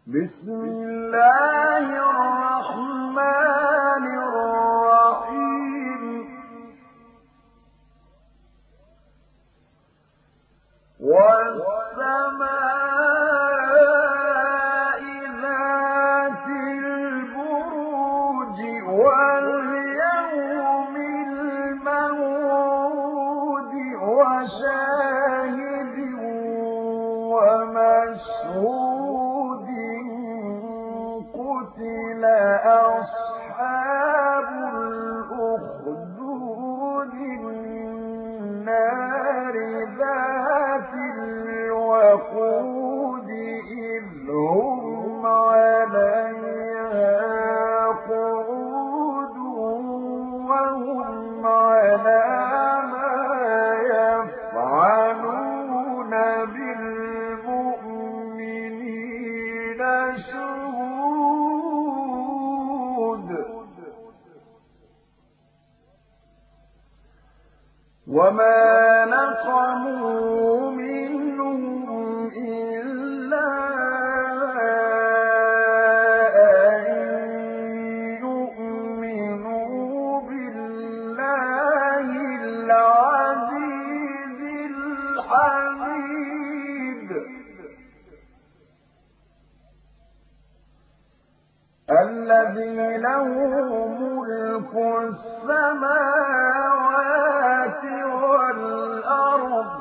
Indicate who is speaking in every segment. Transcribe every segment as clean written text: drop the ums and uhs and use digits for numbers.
Speaker 1: بسم الله الرحمن الرحيم والسماء ذات البروج واليوم الموعود وشاهد ومشهود قتل أصحاب الأخدود النار ذات الوقود إذ هم عليها قعود وهم على ما يفعلون بالمؤمنين شهود وما نقموا منهم إلا أن يؤمنوا بالله العزيز الحميد الذي له ملك السماوات والأرض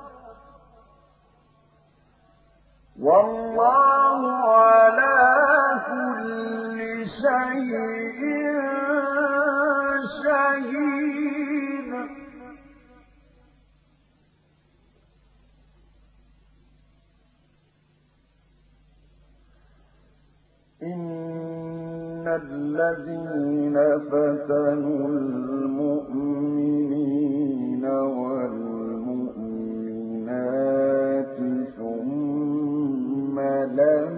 Speaker 1: والله على كل شيء شهيد إن الذين فتنوا المؤمنين والمؤمنات ثم لم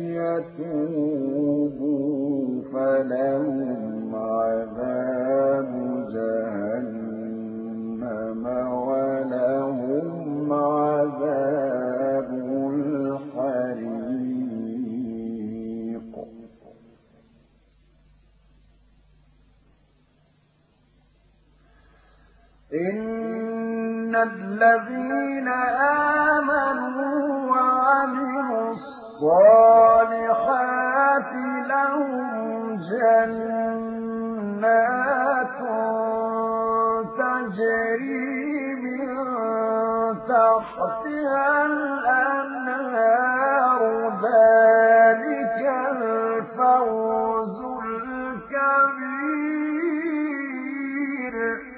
Speaker 1: يتوبوا فلهم عذاب جهنم ولهم عذاب الحريق إن الذين آمنوا وعملوا الصالحات لهم جنات تجري من تحتها الأنهار ذلك الفوز الكبير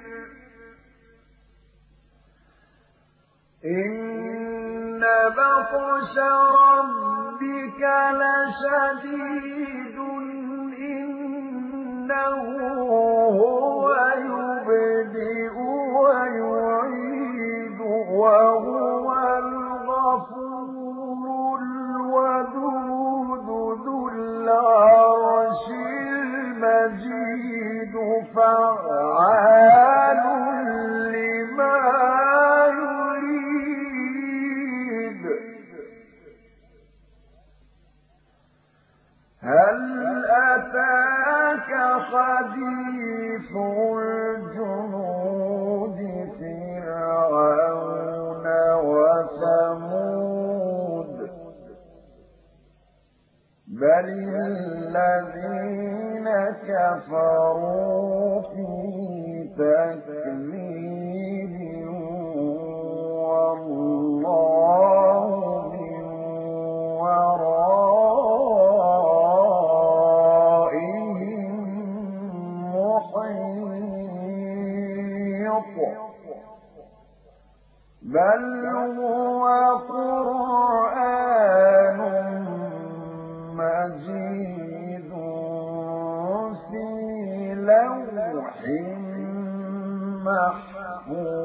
Speaker 1: إن بطش ربك لشديد إنه هو يبدئ ويعيد وهو الغفور الودود ذو العرش المجيد فعال لما يريد هل أتاك حديث الجنود فرعون وثمود بل الذين كفروا في تكذيب والله من ورائهم محيط بل هو قرآن مجيد في لوح محفوظ